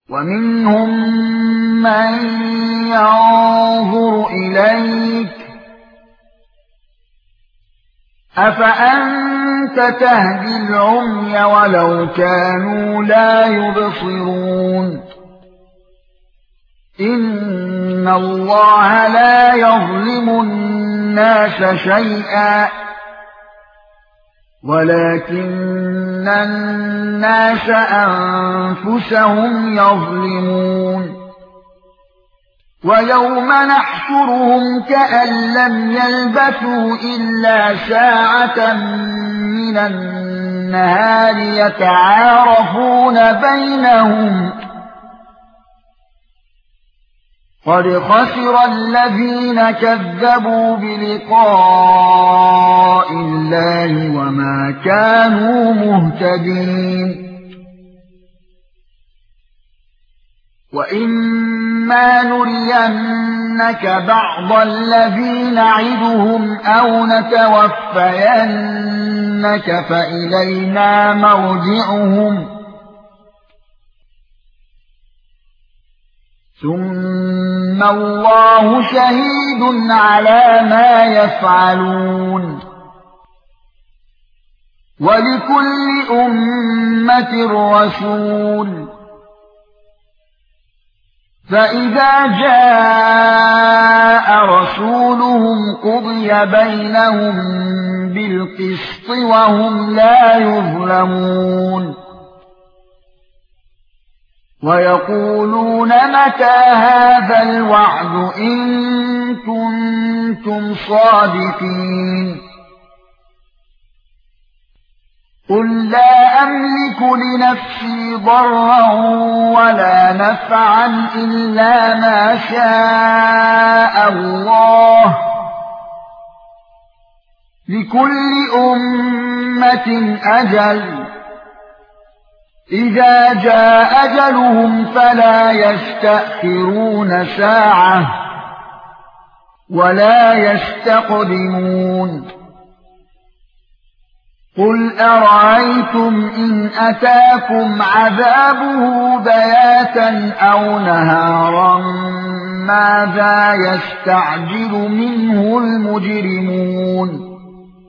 ومنهم من ينظر إليك أفأنت تهدي العمي ولو كانوا لا يبصرون إن الله لا يظلم الناس شيئا ولكن الناس أنفسهم يظلمون ويوم نحشرهم كأن لم يلبثوا إلا ساعة من النهار يتعارفون بينهم قد خسر الذين كذبوا بلقاء الله وما كانوا مهتدين وإما نرينك بعض الذي نعدهم أو نتوفينك فإلينا مرجعهم ثم الله شهيد على ما يفعلون ولكل أمة رسول فإذا جاء رسولهم قضي بينهم بالقسط وهم لا يظلمون ويقولون متى هذا الوعد إن كنتم صادقين قل لا أملك لنفسي ضرا ولا نفعا إلا ما شاء الله لكل أمة أجل إذا جاء أجلهم فلا يستأخرون ساعة ولا يستقدمون قل أرأيتم إن أتاكم عذابه بياتا أو نهارا ماذا يستعجل منه المجرمون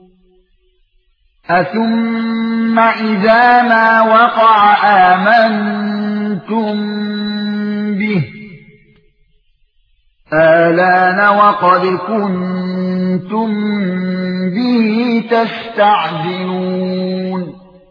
أثم إذا ما وقع آمنتم به آلان وقد كنتم به تستعجلون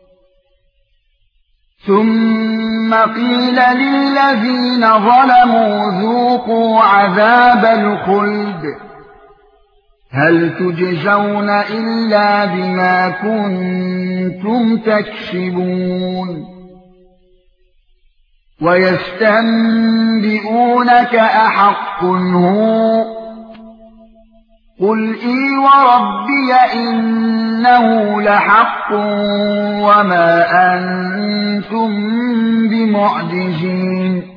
ثم قيل للذين ظلموا ذوقوا عذاب الخلد هل تجزون إلا بما كنتم تكسبون ويستنبئونك أحق هو قل إي وربي إنه لحق وما أنتم بمعجزين